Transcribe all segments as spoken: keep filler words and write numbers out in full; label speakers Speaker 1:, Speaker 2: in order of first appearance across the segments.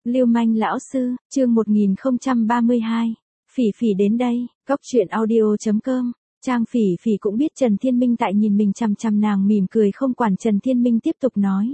Speaker 1: Lưu manh lão sư, chương một nghìn không trăm ba mươi hai. Phỉ phỉ đến đây, cốc truyện audio chấm com. Trang Phỉ Phỉ cũng biết Trần Thiên Minh tại nhìn mình chằm chằm, nàng mỉm cười không quản. Trần Thiên Minh tiếp tục nói.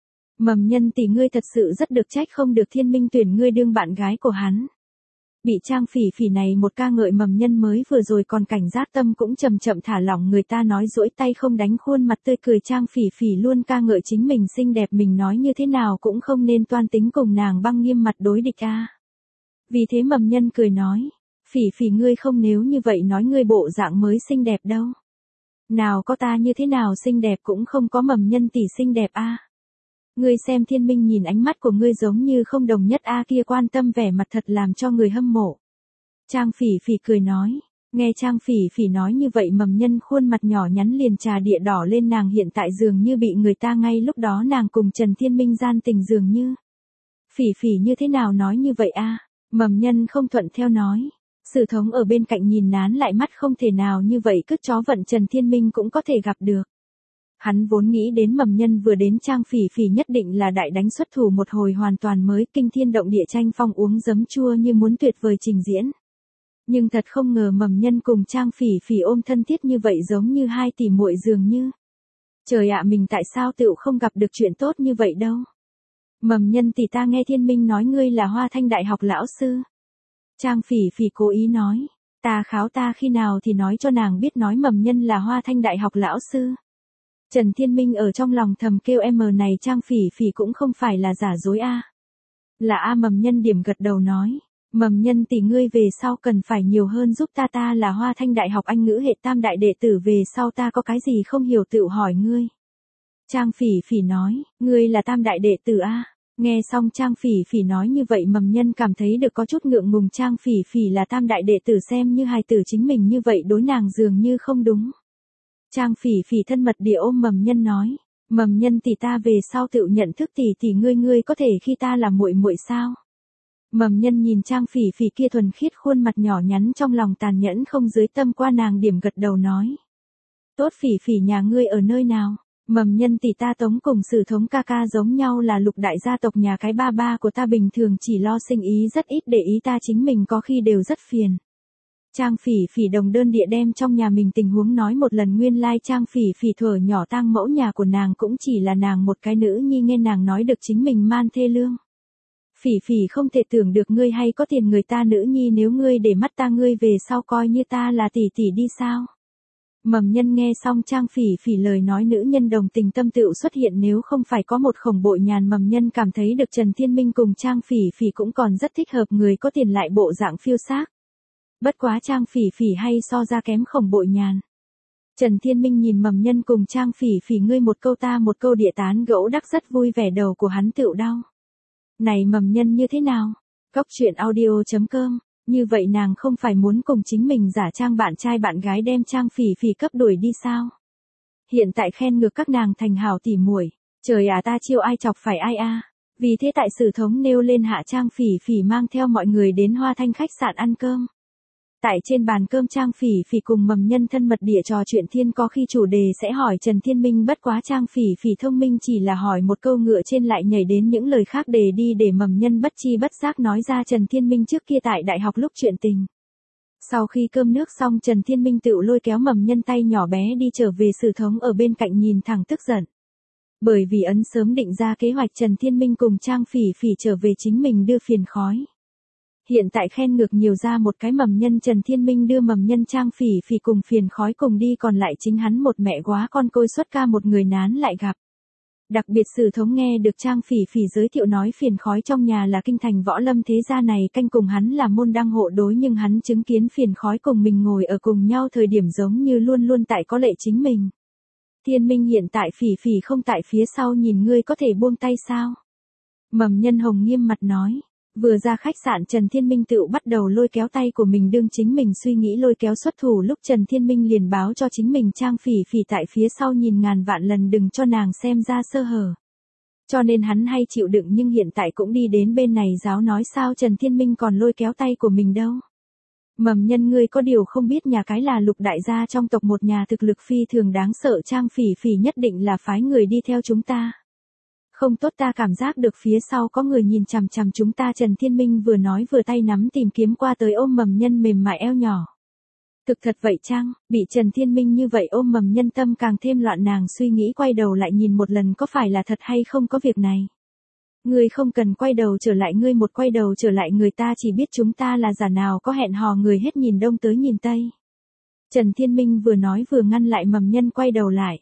Speaker 1: Mầm Nhân tỷ ngươi thật sự rất được, trách không được Thiên Minh tuyển ngươi đương bạn gái của hắn. Bị Trang Phỉ Phỉ này một ca ngợi, Mầm Nhân mới vừa rồi còn cảnh giác, tâm cũng chậm chậm thả lỏng. Người ta nói duỗi tay không đánh khuôn mặt tươi cười, Trang Phỉ Phỉ luôn ca ngợi chính mình xinh đẹp, mình nói như thế nào cũng không nên toan tính cùng nàng băng nghiêm mặt đối địch a. Vì thế Mầm Nhân cười nói, Phỉ Phỉ ngươi không nếu như vậy nói, ngươi bộ dạng mới xinh đẹp đâu. Nào có ta như thế nào xinh đẹp cũng không có Mầm Nhân tỷ xinh đẹp a. Ngươi xem Thiên Minh nhìn ánh mắt của ngươi giống như không đồng nhất a, kia quan tâm vẻ mặt thật làm cho người hâm mộ. Trang Phỉ Phỉ cười nói, nghe Trang Phỉ Phỉ nói như vậy, Mầm Nhân khuôn mặt nhỏ nhắn liền trà địa đỏ lên, nàng hiện tại dường như bị người ta ngay lúc đó nàng cùng Trần Thiên Minh gian tình dường như. Phỉ Phỉ như thế nào nói như vậy a? Mầm Nhân không thuận theo nói. Sử Thống ở bên cạnh nhìn nán lại mắt, không thể nào như vậy cứ chó vận Trần Thiên Minh cũng có thể gặp được. Hắn vốn nghĩ đến Mầm Nhân vừa đến Trang Phỉ Phỉ nhất định là đại đánh xuất thủ một hồi hoàn toàn mới, kinh thiên động địa tranh phong uống giấm chua như muốn tuyệt vời trình diễn. Nhưng thật không ngờ Mầm Nhân cùng Trang Phỉ Phỉ ôm thân thiết như vậy, giống như hai tỷ muội dường như. Trời ạ, mình tại sao tựu không gặp được chuyện tốt như vậy đâu. Mầm Nhân tỷ, ta nghe Thiên Minh nói ngươi là Hoa Thanh Đại học lão sư. Trang Phỉ Phỉ cố ý nói, ta kháo ta khi nào thì nói cho nàng biết nói Mầm Nhân là Hoa Thanh Đại học lão sư. Trần Thiên Minh ở trong lòng thầm kêu em này Trang Phỉ Phỉ cũng không phải là giả dối a. Là a. Mầm Nhân điểm gật đầu nói, Mầm Nhân tỷ ngươi về sau cần phải nhiều hơn giúp ta, ta là Hoa Thanh Đại học Anh ngữ hệ tam đại đệ tử, về sau ta có cái gì không hiểu tựu hỏi ngươi. Trang Phỉ Phỉ nói, ngươi là tam đại đệ tử a. Nghe xong Trang Phỉ Phỉ nói như vậy, Mầm Nhân cảm thấy được có chút ngượng ngùng. Trang Phỉ Phỉ là tam đại đệ tử, xem như hài tử chính mình như vậy đối nàng dường như không đúng. Trang Phỉ Phỉ thân mật địa ôm Mầm Nhân nói, Mầm Nhân tỷ ta về sau tựu nhận thức tỷ tỷ ngươi, ngươi có thể khi ta là muội muội sao? Mầm Nhân nhìn Trang Phỉ Phỉ kia thuần khiết khuôn mặt nhỏ nhắn, trong lòng tàn nhẫn không dưới tâm qua, nàng điểm gật đầu nói. Tốt. Phỉ Phỉ nhà ngươi ở nơi nào? Mầm Nhân tỷ ta Tống cùng Sử Thống ca ca giống nhau là lục đại gia tộc nhà cái ba ba của ta, bình thường chỉ lo sinh ý rất ít để ý, ta chính mình có khi đều rất phiền. Trang Phỉ Phỉ đồng đơn địa đem trong nhà mình tình huống nói một lần. Nguyên lai Trang Phỉ Phỉ thuở nhỏ tang mẫu nhà của nàng cũng chỉ là nàng một cái nữ nhi, nghe nàng nói được chính mình man thê lương. Phỉ Phỉ không thể tưởng được ngươi hay có tiền người ta nữ nhi, nếu ngươi để mắt ta, ngươi về sau coi như ta là tỷ tỷ đi sao? Mầm Nhân nghe xong Trang Phỉ Phỉ lời nói, nữ nhân đồng tình tâm tựu xuất hiện, nếu không phải có một khổng bội nhàn, Mầm Nhân cảm thấy được Trần Thiên Minh cùng Trang Phỉ Phỉ cũng còn rất thích hợp, người có tiền lại bộ dạng phiêu xác. Bất quá Trang Phỉ Phỉ hay so ra kém khổng bội nhàn. Trần Thiên Minh nhìn Mầm Nhân cùng Trang Phỉ Phỉ ngươi một câu ta một câu địa tán gẫu đắc rất vui vẻ, đầu của hắn tựu đau. Này Mầm Nhân như thế nào? Cốc truyện audio chấm com. Như vậy nàng không phải muốn cùng chính mình giả trang bạn trai bạn gái đem Trang Phỉ Phỉ cấp đuổi đi sao? Hiện tại khen ngược các nàng thành hảo tỉ muội. Trời à, ta chiêu ai chọc phải ai a. Vì thế tại Sử Thống nêu lên hạ, Trang Phỉ Phỉ mang theo mọi người đến Hoa Thanh khách sạn ăn cơm. Tại trên bàn cơm, Trang Phỉ Phỉ cùng Mầm Nhân thân mật địa trò chuyện thiên, có khi chủ đề sẽ hỏi Trần Thiên Minh, bất quá Trang Phỉ Phỉ thông minh, chỉ là hỏi một câu ngựa trên lại nhảy đến những lời khác để đi, để Mầm Nhân bất chi bất giác nói ra Trần Thiên Minh trước kia tại đại học lúc chuyện tình. Sau khi cơm nước xong, Trần Thiên Minh tựu lôi kéo Mầm Nhân tay nhỏ bé đi trở về. Sử Thống ở bên cạnh nhìn thẳng tức giận. Bởi vì ấn sớm định ra kế hoạch, Trần Thiên Minh cùng Trang Phỉ Phỉ trở về chính mình đưa phiền khói. Hiện tại khen ngược nhiều ra một cái Mầm Nhân, Trần Thiên Minh đưa Mầm Nhân Trang Phỉ Phỉ cùng phiền khói cùng đi, còn lại chính hắn một mẹ quá con côi xuất ca một người nán lại gặp. Đặc biệt Sử Thống nghe được Trang Phỉ Phỉ giới thiệu nói phiền khói trong nhà là kinh thành võ lâm thế gia này canh cùng hắn là môn đăng hộ đối, nhưng hắn chứng kiến phiền khói cùng mình ngồi ở cùng nhau thời điểm giống như luôn luôn tại có lệ chính mình. Thiên Minh hiện tại Phỉ Phỉ không tại phía sau nhìn, ngươi có thể buông tay sao? Mầm Nhân hồng nghiêm mặt nói. Vừa ra khách sạn, Trần Thiên Minh tựu bắt đầu lôi kéo tay của mình, đương chính mình suy nghĩ lôi kéo xuất thủ lúc, Trần Thiên Minh liền báo cho chính mình Trang Phỉ Phỉ tại phía sau nhìn ngàn vạn lần đừng cho nàng xem ra sơ hở. Cho nên hắn hay chịu đựng, nhưng hiện tại cũng đi đến bên này giáo nói sao Trần Thiên Minh còn lôi kéo tay của mình đâu. Mầm Nhân ngươi có điều không biết, nhà cái là lục đại gia trong tộc, một nhà thực lực phi thường đáng sợ, Trang Phỉ Phỉ nhất định là phái người đi theo chúng ta. Không tốt, ta cảm giác được phía sau có người nhìn chằm chằm chúng ta. Trần Thiên Minh vừa nói vừa tay nắm tìm kiếm qua tới ôm Mầm Nhân mềm mại eo nhỏ. Thực thật vậy chăng? Bị Trần Thiên Minh như vậy ôm Mầm Nhân tâm càng thêm loạn, nàng suy nghĩ quay đầu lại nhìn một lần có phải là thật hay không có việc này. Ngươi không cần quay đầu trở lại, ngươi một quay đầu trở lại người ta chỉ biết chúng ta là giả, nào có hẹn hò người hết nhìn đông tới nhìn tây. Trần Thiên Minh vừa nói vừa ngăn lại Mầm Nhân quay đầu lại.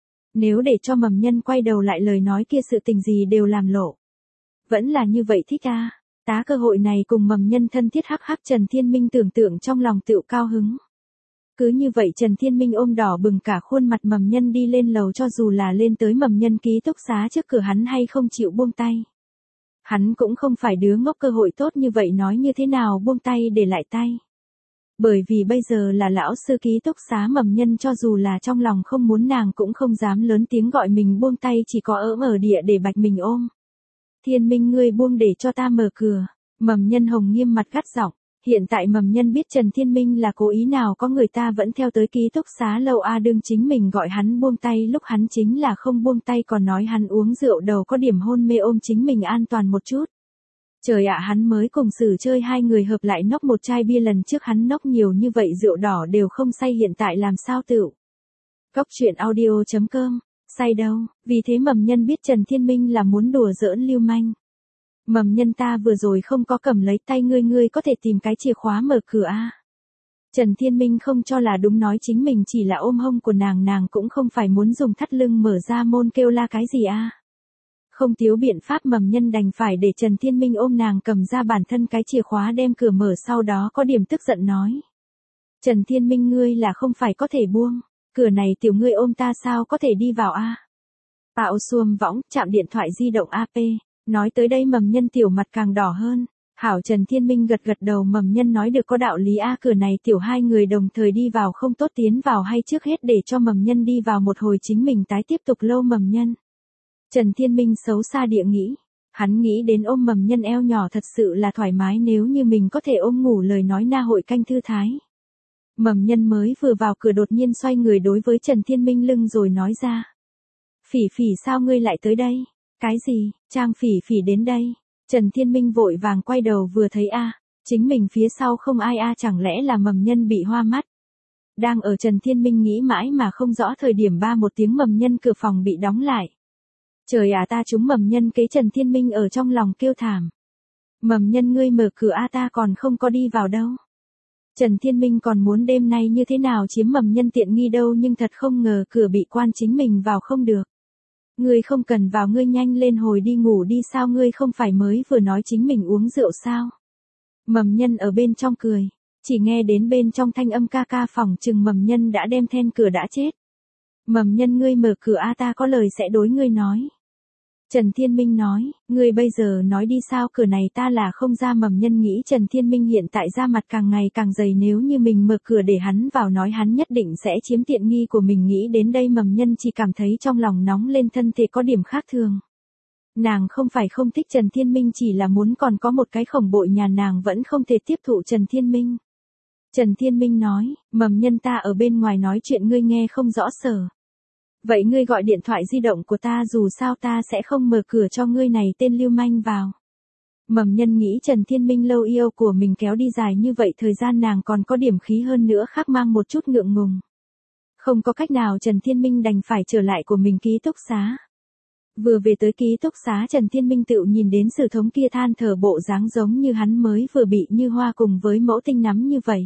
Speaker 1: Nếu để cho Mầm Nhân quay đầu lại lời nói kia sự tình gì đều làm lộ. Vẫn là như vậy thích a. À. Tá cơ hội này cùng Mầm Nhân thân thiết hắc hắc, Trần Thiên Minh tưởng tượng trong lòng tựu cao hứng. Cứ như vậy Trần Thiên Minh ôm đỏ bừng cả khuôn mặt Mầm Nhân đi lên lầu, cho dù là lên tới Mầm Nhân ký túc xá trước cửa hắn hay không chịu buông tay. Hắn cũng không phải đứa ngốc, cơ hội tốt như vậy nói như thế nào buông tay để lại tay. Bởi vì bây giờ là lão sư ký túc xá, Mầm Nhân cho dù là trong lòng không muốn nàng cũng không dám lớn tiếng gọi mình buông tay, chỉ có ỡm ở địa để bạch mình ôm. Thiên Minh, ngươi buông để cho ta mở cửa. Mầm Nhân hồng nghiêm mặt gắt giọng. Hiện tại Mầm Nhân biết Trần Thiên Minh là cố ý, nào có người ta vẫn theo tới ký túc xá lâu a. Đương chính mình gọi hắn buông tay lúc hắn chính là không buông tay, còn nói hắn uống rượu đầu có điểm hôn mê, ôm chính mình an toàn một chút. Trời ạ, hắn mới cùng Sử chơi hai người hợp lại nốc một chai bia, lần trước hắn nốc nhiều như vậy rượu đỏ đều không say, hiện tại làm sao tựu. Cốc truyện audio chấm com, say đâu, vì thế Mầm Nhân biết Trần Thiên Minh là muốn đùa giỡn lưu manh. Mầm Nhân, ta vừa rồi không có cầm lấy tay ngươi, ngươi có thể tìm cái chìa khóa mở cửa a. À? Trần Thiên Minh không cho là đúng, nói chính mình chỉ là ôm hông của nàng, nàng cũng không phải muốn dùng thắt lưng mở ra môn kêu la cái gì a. À? Không thiếu biện pháp, Mầm Nhân đành phải để Trần Thiên Minh ôm nàng cầm ra bản thân cái chìa khóa đem cửa mở, sau đó có điểm tức giận nói. Trần Thiên Minh, ngươi là không phải có thể buông, cửa này tiểu ngươi ôm ta sao có thể đi vào a. À? Tạo xuông võng, chạm điện thoại di động a pê. Nói tới đây Mầm Nhân tiểu mặt càng đỏ hơn. Hảo, Trần Thiên Minh gật gật đầu. Mầm Nhân nói được, có đạo lý a. À, cửa này tiểu hai người đồng thời đi vào không tốt, tiến vào hay trước hết để cho Mầm Nhân đi vào một hồi chính mình tái tiếp tục lâu Mầm Nhân. Trần Thiên Minh xấu xa địa nghĩ. Hắn nghĩ đến ôm Mầm Nhân eo nhỏ thật sự là thoải mái, nếu như mình có thể ôm ngủ lời nói na hội canh thư thái. Mầm Nhân mới vừa vào cửa đột nhiên xoay người đối với Trần Thiên Minh lưng rồi nói ra. Phỉ Phỉ, sao ngươi lại tới đây? Cái gì? Trang Phỉ Phỉ đến đây. Trần Thiên Minh vội vàng quay đầu vừa thấy a, à, chính mình phía sau không ai a, à, chẳng lẽ là Mầm Nhân bị hoa mắt. Đang ở Trần Thiên Minh nghĩ mãi mà không rõ thời điểm, ba một tiếng Mầm Nhân cửa phòng bị đóng lại. Trời à, ta trúng Mầm Nhân kế, Trần Thiên Minh ở trong lòng kêu thảm. Mầm Nhân, ngươi mở cửa a, à, ta còn không có đi vào đâu. Trần Thiên Minh còn muốn đêm nay như thế nào chiếm Mầm Nhân tiện nghi đâu, nhưng thật không ngờ cửa bị quan, chính mình vào không được. Ngươi không cần vào, ngươi nhanh lên hồi đi ngủ đi, sao ngươi không phải mới vừa nói chính mình uống rượu sao? Mầm Nhân ở bên trong cười, chỉ nghe đến bên trong thanh âm ca ca, phỏng chừng Mầm Nhân đã đem then cửa đã chết. Mầm Nhân, ngươi mở cửa a, à, ta có lời sẽ đối ngươi nói. Trần Thiên Minh nói, ngươi bây giờ nói đi, sao cửa này ta là không ra. Mầm Nhân nghĩ Trần Thiên Minh hiện tại da mặt càng ngày càng dày, nếu như mình mở cửa để hắn vào nói hắn nhất định sẽ chiếm tiện nghi của mình. Nghĩ đến đây Mầm Nhân chỉ cảm thấy trong lòng nóng lên, thân thể có điểm khác thường. Nàng không phải không thích Trần Thiên Minh, chỉ là muốn còn có một cái khổng bội nhà, nàng vẫn không thể tiếp thụ Trần Thiên Minh. Trần Thiên Minh nói, Mầm Nhân, ta ở bên ngoài nói chuyện ngươi nghe không rõ sở. Vậy ngươi gọi điện thoại di động của ta, dù sao ta sẽ không mở cửa cho ngươi này tên lưu manh vào. Mầm Nhân nghĩ Trần Thiên Minh lâu yêu của mình kéo đi dài như vậy thời gian, nàng còn có điểm khí hơn nữa khác mang một chút ngượng ngùng. Không có cách nào, Trần Thiên Minh đành phải trở lại của mình ký túc xá. Vừa về tới ký túc xá, Trần Thiên Minh tự nhìn đến Sử Thống kia than thở bộ dáng giống như hắn mới vừa bị Như Hoa cùng với Mẫu Tinh nắm như vậy.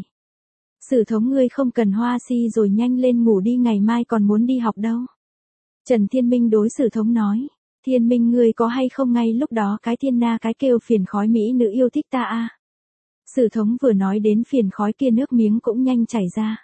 Speaker 1: Sử Thống, ngươi không cần hoa si rồi, nhanh lên ngủ đi, ngày mai còn muốn đi học đâu. Trần Thiên Minh đối Sử Thống nói, Thiên Minh, ngươi có hay không ngay lúc đó cái thiên na cái kêu phiền khói mỹ nữ yêu thích ta a. À? Sử Thống vừa nói đến phiền khói kia nước miếng cũng nhanh chảy ra.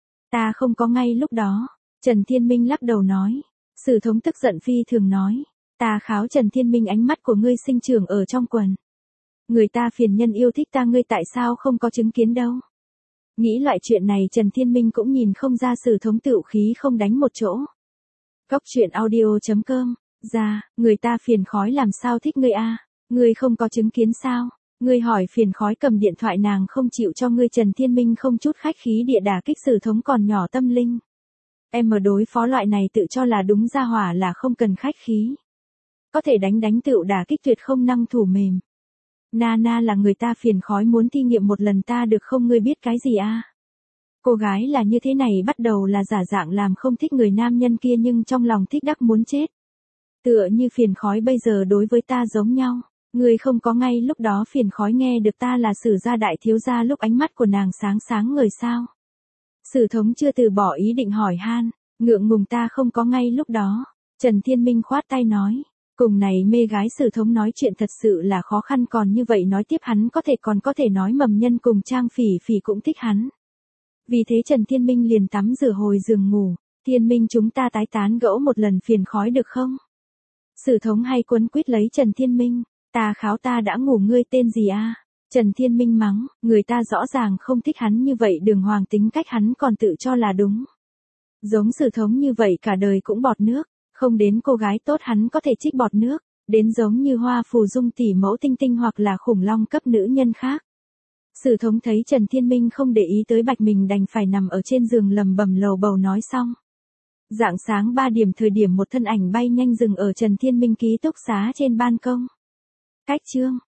Speaker 1: Ta không có ngay lúc đó. Trần Thiên Minh lắc đầu nói. Sử Thống tức giận phi thường nói, ta kháo Trần Thiên Minh, ánh mắt của ngươi sinh trưởng ở trong quần. Người ta phiền nhân yêu thích ta, ngươi tại sao không có chứng kiến đâu. Nghĩ loại chuyện này Trần Thiên Minh cũng nhìn không ra, Sử Thống tựu khí không đánh một chỗ. Cốc truyện audio chấm com, ra, người ta phiền khói làm sao thích ngươi a? À? Ngươi không có chứng kiến sao? Ngươi hỏi phiền khói cầm điện thoại nàng không chịu cho ngươi. Trần Thiên Minh không chút khách khí địa đả kích Sử Thống còn nhỏ tâm linh. Em ở đối phó loại này tự cho là đúng ra hỏa là không cần khách khí. có thể đánh đánh tựu đả kích tuyệt không năng thủ mềm. Nana là người ta phiền khói muốn thi nghiệm một lần ta được không ngươi biết cái gì a? Cô gái là như thế này bắt đầu là giả dạng làm không thích người nam nhân kia nhưng trong lòng thích đắc muốn chết. Tựa như phiền khói bây giờ đối với ta giống nhau. Ngươi không có ngay lúc đó phiền khói nghe được ta là Sử gia đại thiếu gia lúc ánh mắt của nàng sáng sáng ngời sao. Sử thống chưa từ bỏ ý định hỏi han, ngượng ngùng ta không có ngay lúc đó. Trần Thiên Minh khoát tay nói, cùng này mê gái Sử thống nói chuyện thật sự là khó khăn còn như vậy nói tiếp hắn có thể còn có thể nói mầm nhân cùng Trang Phỉ Phỉ cũng thích hắn. Vì thế Trần Thiên Minh liền tắm rửa hồi giường ngủ, Thiên Minh chúng ta tái tán gẫu một lần phiền khói được không? Sử thống hay quấn quýt lấy Trần Thiên Minh, ta kháo ta đã ngủ ngươi tên gì a? Trần Thiên Minh mắng, người ta rõ ràng không thích hắn như vậy đường hoàng tính cách hắn còn tự cho là đúng. Giống Sử thống như vậy cả đời cũng bọt nước, không đến cô gái tốt hắn có thể trích bọt nước, đến giống như Hoa Phù Dung tỷ mẫu tinh tinh hoặc là khủng long cấp nữ nhân khác. Sử thống thấy Trần Thiên Minh không để ý tới bạch mình đành phải nằm ở trên giường lầm bầm lầu bầu nói xong. Rạng sáng ba điểm thời điểm một thân ảnh bay nhanh dừng ở Trần Thiên Minh ký túc xá trên ban công. Cách chương